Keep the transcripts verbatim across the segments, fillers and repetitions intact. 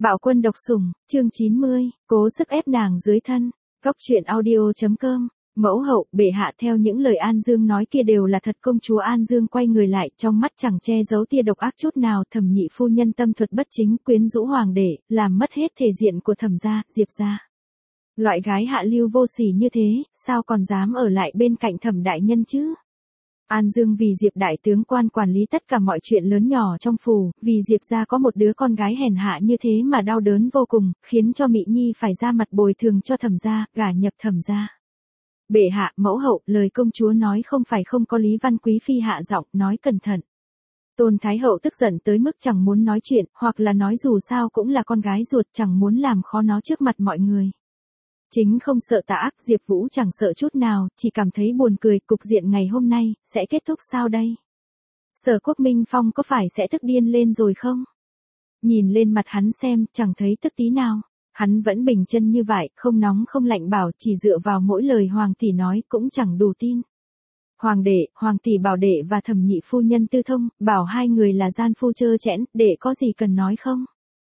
Bạo quân độc sủng, chương chín mươi, cố sức ép nàng dưới thân. Góc truyện audio.com. Mẫu hậu, bệ hạ theo những lời An Dương nói kia đều là thật. Công chúa An Dương quay người lại, trong mắt chẳng che giấu tia độc ác chút nào. Thẩm nhị phu nhân tâm thuật bất chính, quyến rũ hoàng đệ, làm mất hết thể diện của Thẩm gia, Diệp gia. Loại gái hạ lưu vô sỉ như thế, sao còn dám ở lại bên cạnh Thẩm đại nhân chứ? An Dương vì Diệp đại tướng quan quản lý tất cả mọi chuyện lớn nhỏ trong phủ, vì Diệp gia có một đứa con gái hèn hạ như thế mà đau đớn vô cùng, khiến cho Mị Nhi phải ra mặt bồi thường cho Thẩm gia, gả nhập Thẩm gia. Bệ hạ, mẫu hậu, lời công chúa nói không phải không có lý. Văn Quý phi hạ giọng, nói cẩn thận. Tôn Thái hậu tức giận tới mức chẳng muốn nói chuyện, hoặc là nói dù sao cũng là con gái ruột, chẳng muốn làm khó nó trước mặt mọi người. Chính không sợ tà ác, Diệp Vũ chẳng sợ chút nào, chỉ cảm thấy buồn cười. Cục diện ngày hôm nay sẽ kết thúc sao đây? Sở Quốc Minh Phong có phải sẽ tức điên lên rồi không? Nhìn lên mặt hắn xem, chẳng thấy tức tí nào. Hắn vẫn bình chân như vậy, không nóng không lạnh, bảo chỉ dựa vào mỗi lời hoàng tỷ nói cũng chẳng đủ tin. Hoàng đệ, hoàng tỷ bảo đệ và Thẩm nhị phu nhân tư thông, bảo hai người là gian phu trơ trẽn, đệ có gì cần nói không?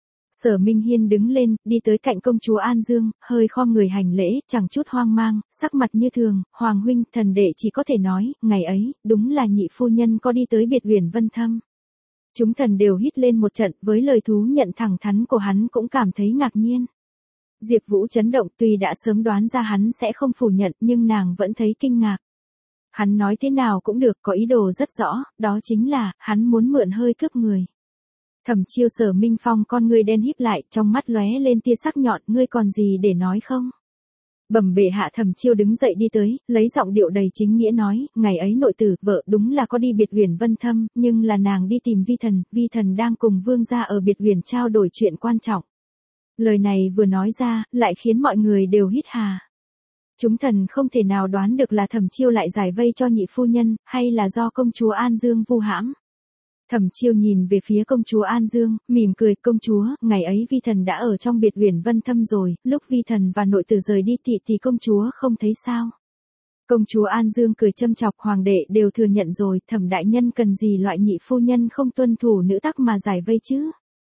Sở Minh Hiên đứng lên, đi tới cạnh công chúa An Dương, hơi khom người hành lễ, chẳng chút hoang mang, sắc mặt như thường. Hoàng huynh, thần đệ chỉ có thể nói, ngày ấy, đúng là nhị phu nhân có đi tới biệt uyển Vân Thâm. Chúng thần đều hít lên một trận, với lời thú nhận thẳng thắn của hắn cũng cảm thấy ngạc nhiên. Diệp Vũ chấn động, tuy đã sớm đoán ra hắn sẽ không phủ nhận, nhưng nàng vẫn thấy kinh ngạc. Hắn nói thế nào cũng được, có ý đồ rất rõ, đó chính là, hắn muốn mượn hơi cướp người. Thẩm Chiêu Sở Minh Phong con ngươi đen híp lại, trong mắt lóe lên tia sắc nhọn, ngươi còn gì để nói không? Bẩm bệ hạ. Thẩm Chiêu đứng dậy đi tới, lấy giọng điệu đầy chính nghĩa nói, ngày ấy nội tử, vợ đúng là có đi biệt uyển Vân Thâm, nhưng là nàng đi tìm Vi thần, Vi thần đang cùng vương gia ở biệt uyển trao đổi chuyện quan trọng. Lời này vừa nói ra, lại khiến mọi người đều hít hà. Chúng thần không thể nào đoán được là Thẩm Chiêu lại giải vây cho nhị phu nhân, hay là do công chúa An Dương vu hãm. Thẩm Chiêu nhìn về phía công chúa An Dương, mỉm cười, công chúa, ngày ấy Vi thần đã ở trong biệt uyển Vân Thâm rồi, lúc Vi thần và nội tử rời đi thì thì công chúa không thấy sao? Công chúa An Dương cười châm chọc, hoàng đệ đều thừa nhận rồi, Thẩm đại nhân cần gì loại nhị phu nhân không tuân thủ nữ tắc mà giải vây chứ?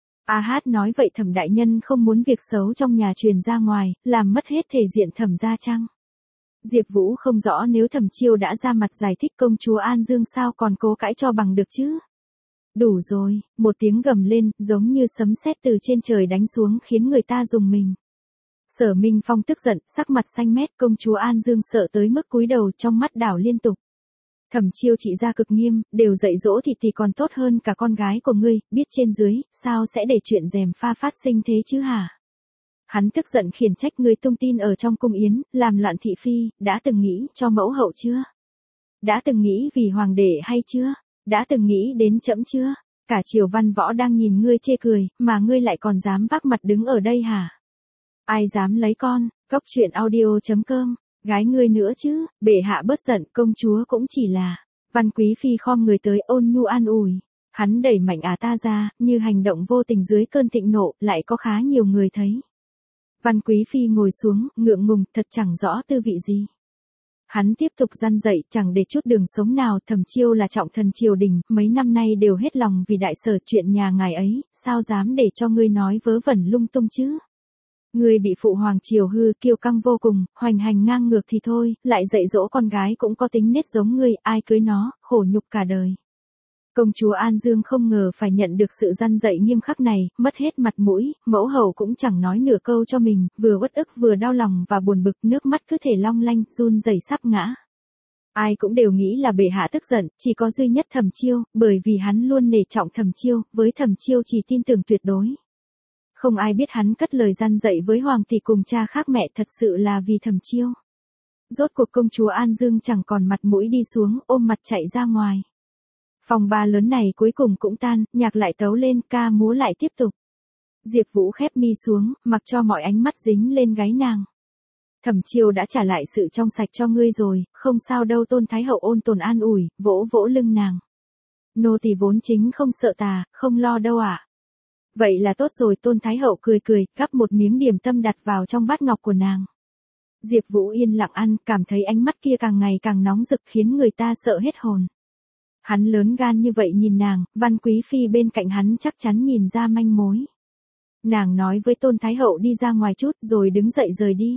A Hát nói vậy Thẩm đại nhân không muốn việc xấu trong nhà truyền ra ngoài, làm mất hết thể diện Thẩm gia chăng? Diệp Vũ không rõ, nếu Thẩm Chiêu đã ra mặt giải thích, công chúa An Dương sao còn cố cãi cho bằng được chứ? Đủ rồi, một tiếng gầm lên, giống như sấm sét từ trên trời đánh xuống, khiến người ta rùng mình. Sở Minh Phong tức giận, sắc mặt xanh mét, công chúa An Dương sợ tới mức cúi đầu, trong mắt đảo liên tục. Thẩm Chiêu trị ra cực nghiêm, đều dạy dỗ thì thì còn tốt hơn cả con gái của ngươi, biết trên dưới, sao sẽ để chuyện gièm pha phát sinh thế chứ hả? Hắn tức giận khiển trách, ngươi tung tin ở trong cung yến, làm loạn thị phi, đã từng nghĩ cho mẫu hậu chưa? Đã từng nghĩ vì hoàng đệ hay chưa? Đã từng nghĩ đến trẫm chưa? Cả triều văn võ đang nhìn ngươi chê cười, mà ngươi lại còn dám vác mặt đứng ở đây hả? Ai dám lấy con? Góc truyện audio.com. Gái ngươi nữa chứ, bệ hạ bớt giận, công chúa cũng chỉ là. Văn Quý phi khom người tới, ôn nhu an ủi. Hắn đẩy mạnh à ta ra, như hành động vô tình dưới cơn thịnh nộ, lại có khá nhiều người thấy. Văn Quý phi ngồi xuống, ngượng ngùng, thật chẳng rõ tư vị gì. Hắn tiếp tục răn dạy, chẳng để chút đường sống nào. Thẩm Chiêu là trọng thần triều đình, mấy năm nay đều hết lòng vì đại sở, chuyện nhà ngài ấy, sao dám để cho ngươi nói vớ vẩn lung tung chứ? Ngươi bị phụ hoàng triều hư, kiêu căng vô cùng, hoành hành ngang ngược thì thôi, lại dạy dỗ con gái cũng có tính nết giống ngươi, ai cưới nó, khổ nhục cả đời. Công chúa An Dương không ngờ phải nhận được sự răn dạy nghiêm khắc này, mất hết mặt mũi, mẫu hậu cũng chẳng nói nửa câu cho mình, vừa uất ức vừa đau lòng và buồn bực, nước mắt cứ thể long lanh, run rẩy sắp ngã. Ai cũng đều nghĩ là bệ hạ tức giận, chỉ có duy nhất Thẩm Chiêu, bởi vì hắn luôn nể trọng Thẩm Chiêu, với Thẩm Chiêu chỉ tin tưởng tuyệt đối. Không ai biết hắn cất lời răn dạy với hoàng tỷ cùng cha khác mẹ thật sự là vì Thẩm Chiêu. Rốt cuộc công chúa An Dương chẳng còn mặt mũi đi xuống, ôm mặt chạy ra ngoài. Phòng ba lớn này cuối cùng cũng tan, nhạc lại tấu lên, ca múa lại tiếp tục. Diệp Vũ khép mi xuống, mặc cho mọi ánh mắt dính lên gáy nàng. Thẩm Chiêu đã trả lại sự trong sạch cho ngươi rồi, không sao đâu. Tôn Thái hậu ôn tồn an ủi, vỗ vỗ lưng nàng. Nô tỳ vốn chính không sợ tà, không lo đâu ạ. À. Vậy là tốt rồi. Tôn Thái hậu cười cười, gắp một miếng điểm tâm đặt vào trong bát ngọc của nàng. Diệp Vũ yên lặng ăn, cảm thấy ánh mắt kia càng ngày càng nóng rực, khiến người ta sợ hết hồn. Hắn lớn gan như vậy nhìn nàng, Văn Quý phi bên cạnh hắn chắc chắn nhìn ra manh mối. Nàng nói với Tôn Thái Hậu đi ra ngoài chút rồi đứng dậy rời đi.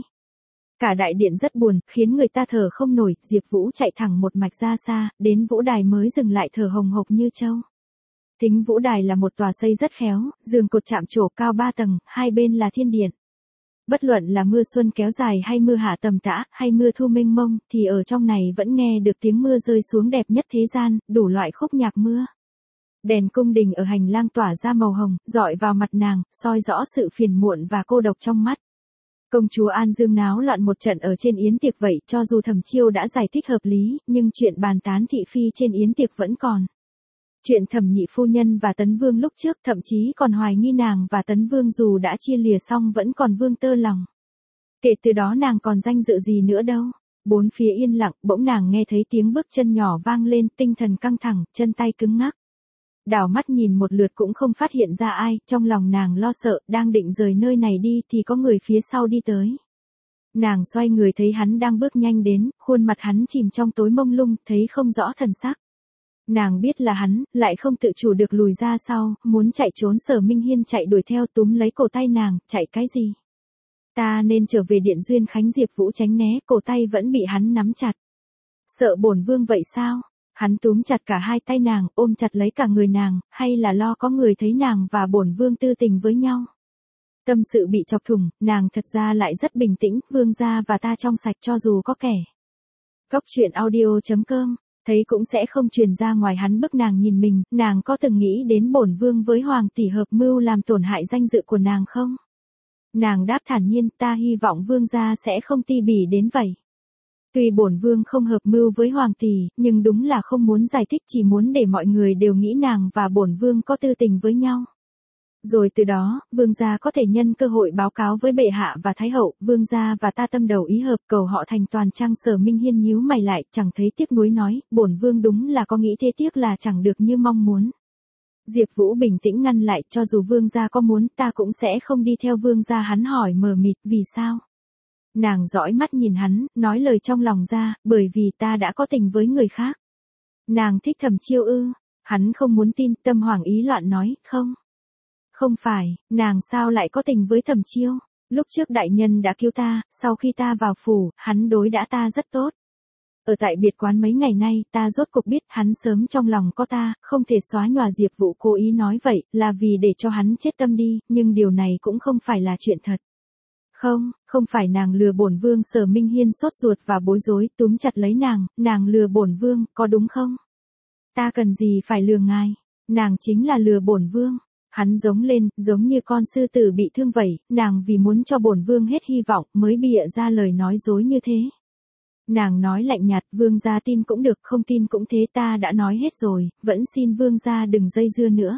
Cả đại điện rất buồn, khiến người ta thở không nổi, Diệp Vũ chạy thẳng một mạch ra xa, đến vũ đài mới dừng lại thở hồng hộc như trâu. Tính vũ đài là một tòa xây rất khéo, giường cột chạm trổ cao ba tầng, hai bên là thiên điện. Bất luận là mưa xuân kéo dài hay mưa hạ tầm tã, hay mưa thu mênh mông, thì ở trong này vẫn nghe được tiếng mưa rơi xuống đẹp nhất thế gian, đủ loại khúc nhạc mưa. Đèn cung đình ở hành lang tỏa ra màu hồng, dọi vào mặt nàng, soi rõ sự phiền muộn và cô độc trong mắt. Công chúa An Dương náo loạn một trận ở trên yến tiệc vậy, cho dù Thẩm Chiêu đã giải thích hợp lý, nhưng chuyện bàn tán thị phi trên yến tiệc vẫn còn. Chuyện Thẩm nhị phu nhân và Tấn Vương lúc trước thậm chí còn hoài nghi nàng và Tấn Vương dù đã chia lìa xong vẫn còn vương tơ lòng. Kể từ đó nàng còn danh dự gì nữa đâu. Bốn phía yên lặng, bỗng nàng nghe thấy tiếng bước chân nhỏ vang lên, tinh thần căng thẳng, chân tay cứng ngắc. Đảo mắt nhìn một lượt cũng không phát hiện ra ai, trong lòng nàng lo sợ, đang định rời nơi này đi thì có người phía sau đi tới. Nàng xoay người thấy hắn đang bước nhanh đến, khuôn mặt hắn chìm trong tối mông lung, thấy không rõ thần sắc. Nàng biết là hắn, lại không tự chủ được lùi ra sau, muốn chạy trốn. Sở Minh Hiên chạy đuổi theo túm lấy cổ tay nàng, chạy cái gì? Ta nên trở về Điện Duyên Khánh. Diệp Vũ tránh né, cổ tay vẫn bị hắn nắm chặt. Sợ bổn vương vậy sao? Hắn túm chặt cả hai tay nàng, ôm chặt lấy cả người nàng, hay là lo có người thấy nàng và bổn vương tư tình với nhau? Tâm sự bị chọc thủng, nàng thật ra lại rất bình tĩnh, vương gia và ta trong sạch cho dù có kẻ. Cốc truyện audio chấm com, thấy cũng sẽ không truyền ra ngoài. Hắn bức nàng nhìn mình, nàng có từng nghĩ đến bổn vương với hoàng tỷ hợp mưu làm tổn hại danh dự của nàng không? Nàng đáp thản nhiên, ta hy vọng vương gia sẽ không ti bỉ đến vậy. Tuy bổn vương không hợp mưu với hoàng tỷ, nhưng đúng là không muốn giải thích, chỉ muốn để mọi người đều nghĩ nàng và bổn vương có tư tình với nhau. Rồi từ đó, vương gia có thể nhân cơ hội báo cáo với bệ hạ và thái hậu, vương gia và ta tâm đầu ý hợp, cầu họ thành toàn. Trang Sở Minh Hiên nhíu mày lại, chẳng thấy tiếc nuối nói, bổn vương đúng là có nghĩ thế, tiếc là chẳng được như mong muốn. Diệp Vũ bình tĩnh ngăn lại, cho dù vương gia có muốn, ta cũng sẽ không đi theo vương gia. Hắn hỏi mờ mịt, vì sao? Nàng dõi mắt nhìn hắn, nói lời trong lòng ra, bởi vì ta đã có tình với người khác. Nàng thích Thẩm Chiêu ư? Hắn không muốn tin, tâm hoảng ý loạn nói, không. Không phải, nàng sao lại có tình với Thẩm Chiêu? Lúc trước đại nhân đã cứu ta, sau khi ta vào phủ, hắn đối đãi ta rất tốt. Ở tại biệt quán mấy ngày nay, ta rốt cuộc biết hắn sớm trong lòng có ta, không thể xóa nhòa. Diệp Vũ cố ý nói vậy, là vì để cho hắn chết tâm đi, nhưng điều này cũng không phải là chuyện thật. Không, không phải nàng lừa bổn vương. Sở Minh Hiên sốt ruột và bối rối, túm chặt lấy nàng, nàng lừa bổn vương, có đúng không? Ta cần gì phải lừa ngài? Nàng chính là lừa bổn vương. Hắn giống lên, giống như con sư tử bị thương vậy, nàng vì muốn cho bổn vương hết hy vọng mới bịa ra lời nói dối như thế. Nàng nói lạnh nhạt, vương gia tin cũng được, không tin cũng thế, ta đã nói hết rồi, vẫn xin vương gia đừng dây dưa nữa.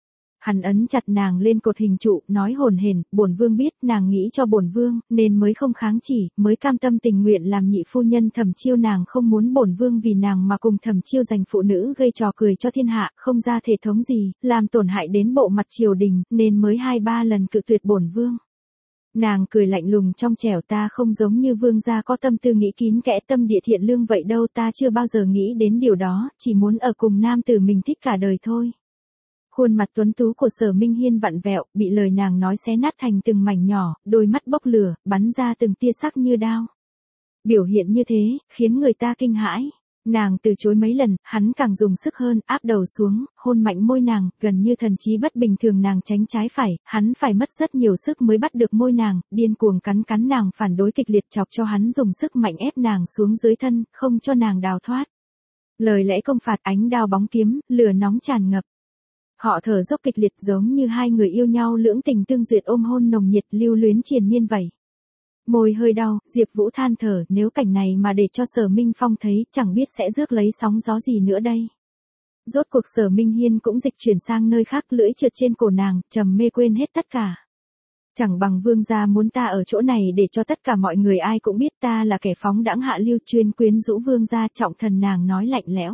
Hắn ấn chặt nàng lên cột hình trụ, nói hổn hển, bổn vương biết nàng nghĩ cho bổn vương, nên mới không kháng chỉ, mới cam tâm tình nguyện làm nhị phu nhân Thẩm Chiêu. Nàng không muốn bổn vương vì nàng mà cùng Thẩm Chiêu giành phụ nữ, gây trò cười cho thiên hạ, không ra thể thống gì, làm tổn hại đến bộ mặt triều đình, nên mới hai ba lần cự tuyệt bổn vương. Nàng cười lạnh lùng trong trẻo, ta không giống như vương gia có tâm tư nghĩ kín kẽ, tâm địa thiện lương vậy đâu, ta chưa bao giờ nghĩ đến điều đó, chỉ muốn ở cùng nam tử mình thích cả đời thôi. Khuôn mặt tuấn tú của Sở Minh Hiên vặn vẹo, bị lời nàng nói xé nát thành từng mảnh nhỏ, đôi mắt bốc lửa, bắn ra từng tia sắc như đao. Biểu hiện như thế, khiến người ta kinh hãi. Nàng từ chối mấy lần, hắn càng dùng sức hơn, áp đầu xuống, hôn mạnh môi nàng, gần như thần trí bất bình thường. Nàng tránh trái phải, hắn phải mất rất nhiều sức mới bắt được môi nàng, điên cuồng cắn cắn nàng, phản đối kịch liệt, chọc cho hắn dùng sức mạnh ép nàng xuống dưới thân, không cho nàng đào thoát. Lời lẽ công phạt, ánh đao bóng kiếm, lửa nóng tràn ngập. Họ thở dốc kịch liệt, giống như hai người yêu nhau lưỡng tình tương duyệt, ôm hôn nồng nhiệt, lưu luyến triền miên vậy. Môi hơi đau, Diệp Vũ than thở, nếu cảnh này mà để cho Sở Minh Phong thấy, chẳng biết sẽ rước lấy sóng gió gì nữa đây. Rốt cuộc Sở Minh Hiên cũng dịch chuyển sang nơi khác, lưỡi trượt trên cổ nàng, trầm mê quên hết tất cả. Chẳng bằng vương gia muốn ta ở chỗ này để cho tất cả mọi người ai cũng biết ta là kẻ phóng đãng hạ lưu, chuyên quyến rũ vương gia. Trọng thần, nàng nói lạnh lẽo.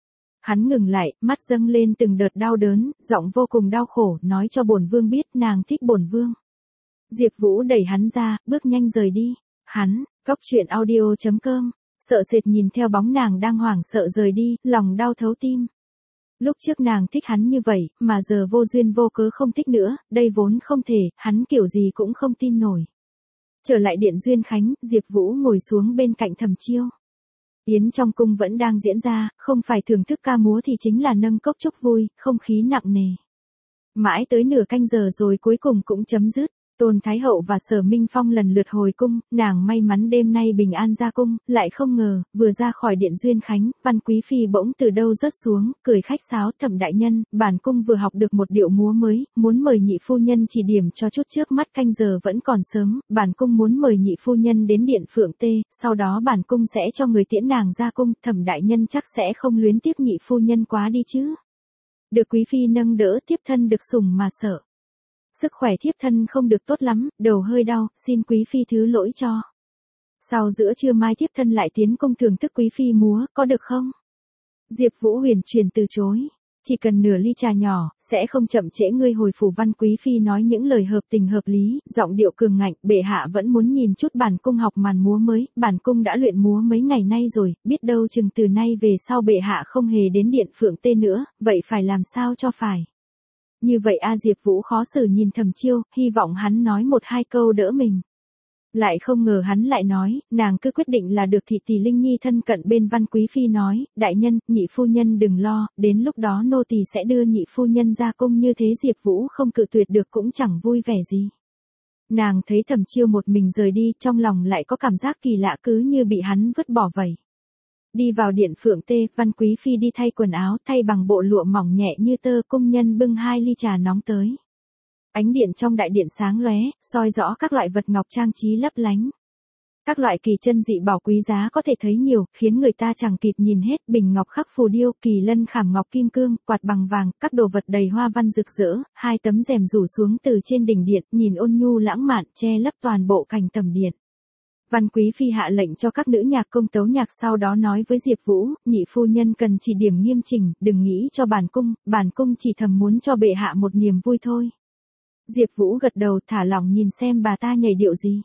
Hắn ngừng lại, mắt dâng lên từng đợt đau đớn, giọng vô cùng đau khổ, nói cho bổn vương biết nàng thích bổn vương. Diệp Vũ đẩy hắn ra, bước nhanh rời đi. Hắn, cốc truyện audio chấm com, sợ sệt nhìn theo bóng nàng đang hoảng sợ rời đi, lòng đau thấu tim. Lúc trước nàng thích hắn như vậy, mà giờ vô duyên vô cớ không thích nữa, đây vốn không thể, hắn kiểu gì cũng không tin nổi. Trở lại điện Duyên Khánh, Diệp Vũ ngồi xuống bên cạnh Thẩm Chiêu. Yến trong cung vẫn đang diễn ra, không phải thưởng thức ca múa thì chính là nâng cốc chúc vui, không khí nặng nề. Mãi tới nửa canh giờ rồi cuối cùng cũng chấm dứt. Tôn Thái Hậu và Sở Minh Phong lần lượt hồi cung, nàng may mắn đêm nay bình an ra cung, lại không ngờ, vừa ra khỏi điện Duyên Khánh, Văn Quý Phi bỗng từ đâu rớt xuống, cười khách sáo. Thẩm đại nhân, bản cung vừa học được một điệu múa mới, muốn mời nhị phu nhân chỉ điểm cho chút, trước mắt canh giờ vẫn còn sớm, bản cung muốn mời nhị phu nhân đến điện Phượng Tê, sau đó bản cung sẽ cho người tiễn nàng ra cung, Thẩm đại nhân chắc sẽ không luyến tiếc nhị phu nhân quá đi chứ. Được Quý Phi nâng đỡ, thiếp thân được sủng mà sợ. Sức khỏe thiếp thân không được tốt lắm, đầu hơi đau, xin Quý Phi thứ lỗi cho. Sau giữa trưa mai thiếp thân lại tiến cung thưởng thức Quý Phi múa, có được không? Diệp Vũ huyền truyền từ chối. Chỉ cần nửa ly trà nhỏ, sẽ không chậm trễ ngươi hồi phủ. Văn Quý Phi nói những lời hợp tình hợp lý, giọng điệu cường ngạnh, bệ hạ vẫn muốn nhìn chút bản cung học màn múa mới, bản cung đã luyện múa mấy ngày nay rồi, biết đâu chừng từ nay về sau bệ hạ không hề đến điện Phượng Tê nữa, vậy phải làm sao cho phải. Như vậy a Diệp Vũ khó xử nhìn Thẩm Chiêu, hy vọng hắn nói một hai câu đỡ mình. Lại không ngờ hắn lại nói, nàng cứ quyết định là được. Thị tỷ Linh Nhi thân cận bên Văn Quý Phi nói, đại nhân, nhị phu nhân đừng lo, đến lúc đó nô tỳ sẽ đưa nhị phu nhân ra cung. Như thế Diệp Vũ không cự tuyệt được cũng chẳng vui vẻ gì. Nàng thấy Thẩm Chiêu một mình rời đi, trong lòng lại có cảm giác kỳ lạ, cứ như bị hắn vứt bỏ vậy. Đi vào điện Phượng Tê, Văn Quý Phi đi thay quần áo, thay bằng bộ lụa mỏng nhẹ như tơ, cung nhân bưng hai ly trà nóng tới. Ánh điện trong đại điện sáng lóe, soi rõ các loại vật ngọc trang trí lấp lánh. Các loại kỳ chân dị bảo quý giá có thể thấy nhiều, khiến người ta chẳng kịp nhìn hết. Bình ngọc khắc phù điêu, kỳ lân khảm ngọc kim cương, quạt bằng vàng, các đồ vật đầy hoa văn rực rỡ, hai tấm rèm rủ xuống từ trên đỉnh điện, nhìn ôn nhu lãng mạn, che lấp toàn bộ cảnh tầm điện. Văn Quý Phi hạ lệnh cho các nữ nhạc công tấu nhạc, sau đó nói với Diệp Vũ, nhị phu nhân cần chỉ điểm nghiêm chỉnh, đừng nghĩ cho bản cung, bản cung chỉ thầm muốn cho bệ hạ một niềm vui thôi. Diệp Vũ gật đầu, thả lỏng nhìn xem bà ta nhảy điệu gì.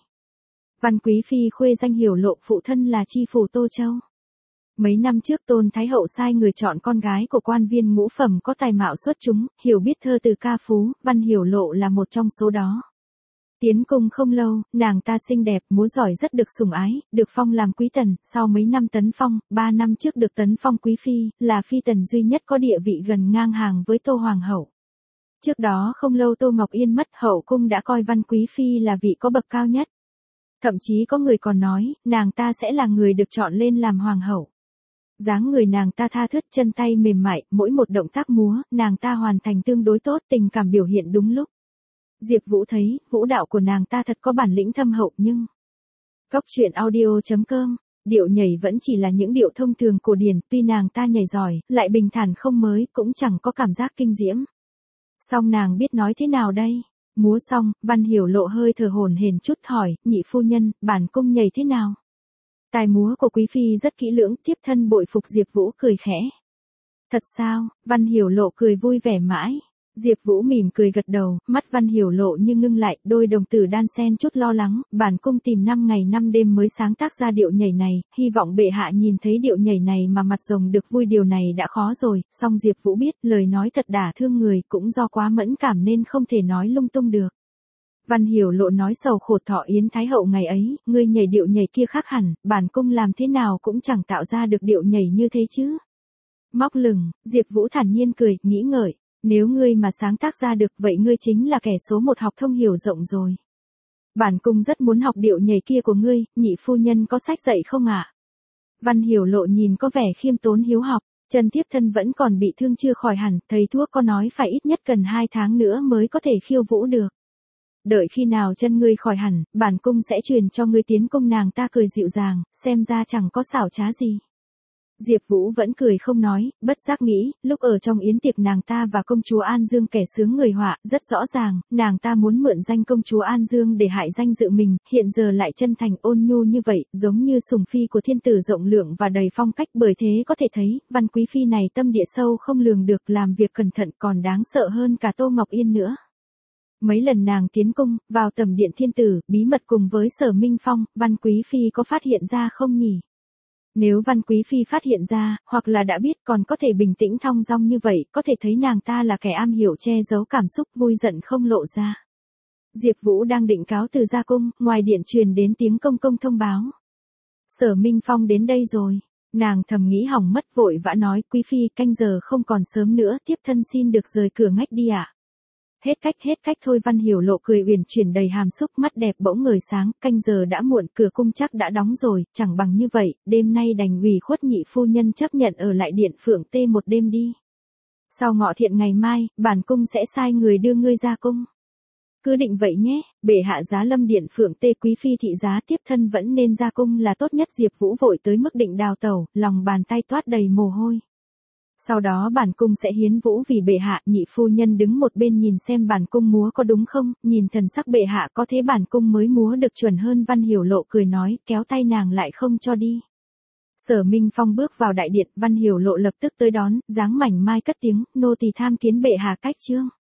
Văn Quý Phi khuê danh Hiểu Lộ, phụ thân là tri phủ Tô Châu. Mấy năm trước Tôn Thái Hậu sai người chọn con gái của quan viên ngũ phẩm có tài mạo xuất chúng, hiểu biết thơ từ ca phú, Văn Hiểu Lộ là một trong số đó. Tiến cung không lâu, nàng ta xinh đẹp, múa giỏi, rất được sủng ái, được phong làm quý tần, sau mấy năm tấn phong, ba năm trước được tấn phong quý phi, là phi tần duy nhất có địa vị gần ngang hàng với Tô Hoàng hậu. Trước đó không lâu Tô Ngọc Yên mất, hậu cung đã coi Văn Quý Phi là vị có bậc cao nhất. Thậm chí có người còn nói, nàng ta sẽ là người được chọn lên làm hoàng hậu. Dáng người nàng ta tha thướt, chân tay mềm mại, mỗi một động tác múa, nàng ta hoàn thành tương đối tốt, tình cảm biểu hiện đúng lúc. Diệp Vũ thấy, vũ đạo của nàng ta thật có bản lĩnh thâm hậu nhưng... Góc truyện audio chấm com, điệu nhảy vẫn chỉ là những điệu thông thường cổ điển, tuy nàng ta nhảy giỏi, lại bình thản không mới, cũng chẳng có cảm giác kinh diễm. Song nàng biết nói thế nào đây? Múa xong, Văn Hiểu Lộ hơi thở hổn hển chút hỏi, nhị phu nhân, bản cung nhảy thế nào? Tài múa của Quý Phi rất kỹ lưỡng, tiếp thân bội phục. Diệp Vũ cười khẽ. Thật sao? Văn Hiểu Lộ cười vui vẻ mãi. Diệp Vũ mỉm cười gật đầu, mắt Văn Hiểu Lộ như ngưng lại, đôi đồng tử đan xen chút lo lắng, bản cung tìm năm ngày năm đêm mới sáng tác ra điệu nhảy này, hy vọng bệ hạ nhìn thấy điệu nhảy này mà mặt rồng được vui, điều này đã khó rồi. Song Diệp Vũ biết, lời nói thật đả thương người, cũng do quá mẫn cảm nên không thể nói lung tung được. Văn Hiểu Lộ nói sầu khổ, thọ Yến Thái Hậu ngày ấy, ngươi nhảy điệu nhảy kia khác hẳn, bản cung làm thế nào cũng chẳng tạo ra được điệu nhảy như thế chứ. Móc lừng, Diệp Vũ thản nhiên cười, nghĩ ngợi. Nếu ngươi mà sáng tác ra được, vậy ngươi chính là kẻ số một học thông hiểu rộng rồi. Bản cung rất muốn học điệu nhảy kia của ngươi, nhị phu nhân có sách dạy không ạ? Văn Hiểu Lộ nhìn có vẻ khiêm tốn hiếu học, chân thiếp thân vẫn còn bị thương chưa khỏi hẳn, thầy thuốc có nói phải ít nhất cần hai tháng nữa mới có thể khiêu vũ được. Đợi khi nào chân ngươi khỏi hẳn, bản cung sẽ truyền cho ngươi tiến cung. Nàng ta cười dịu dàng, xem ra chẳng có xảo trá gì. Diệp Vũ vẫn cười không nói, bất giác nghĩ, lúc ở trong yến tiệc nàng ta và công chúa An Dương kẻ sướng người họa, rất rõ ràng, nàng ta muốn mượn danh công chúa An Dương để hại danh dự mình, hiện giờ lại chân thành ôn nhu như vậy, giống như sủng phi của thiên tử rộng lượng và đầy phong cách, bởi thế có thể thấy, Văn Quý Phi này tâm địa sâu không lường được, làm việc cẩn thận còn đáng sợ hơn cả Tô Ngọc Yên nữa. Mấy lần nàng tiến cung, vào tầm điện thiên tử, bí mật cùng với Sở Minh Phong, Văn Quý Phi có phát hiện ra không nhỉ? Nếu Văn Quý Phi phát hiện ra, hoặc là đã biết còn có thể bình tĩnh thong dong như vậy, có thể thấy nàng ta là kẻ am hiểu che giấu cảm xúc vui giận không lộ ra. Diệp Vũ đang định cáo từ ra cung, ngoài điện truyền đến tiếng công công thông báo. Sở Minh Phong đến đây rồi. Nàng thầm nghĩ hỏng mất vội vã nói, Quý Phi canh giờ không còn sớm nữa, tiếp thân xin được rời cửa ngách đi ạ. À? Hết cách hết cách thôi. Văn Hiểu Lộ cười uyển chuyển đầy hàm xúc, mắt đẹp bỗng ngời sáng, canh giờ đã muộn, cửa cung chắc đã đóng rồi, chẳng bằng như vậy, đêm nay đành ủy khuất nhị phu nhân chấp nhận ở lại điện Phượng Tê một đêm đi. Sau ngọ thiện ngày mai, bản cung sẽ sai người đưa ngươi ra cung. Cứ định vậy nhé, bệ hạ giá lâm điện Phượng Tê, Quý Phi thị giá tiếp thân vẫn nên ra cung là tốt nhất. Diệp Vũ vội tới mức định đào tẩu, lòng bàn tay toát đầy mồ hôi. Sau đó bản cung sẽ hiến vũ vì bệ hạ. Nhị phu nhân đứng một bên nhìn xem bản cung múa có đúng không, nhìn thần sắc bệ hạ có thế bản cung mới múa được chuẩn hơn. Văn Hiểu Lộ cười nói, kéo tay nàng lại không cho đi. Sở Minh Phong bước vào đại điện, Văn Hiểu Lộ lập tức tới đón, dáng mảnh mai cất tiếng, nô tỳ tham kiến bệ hạ cách chương.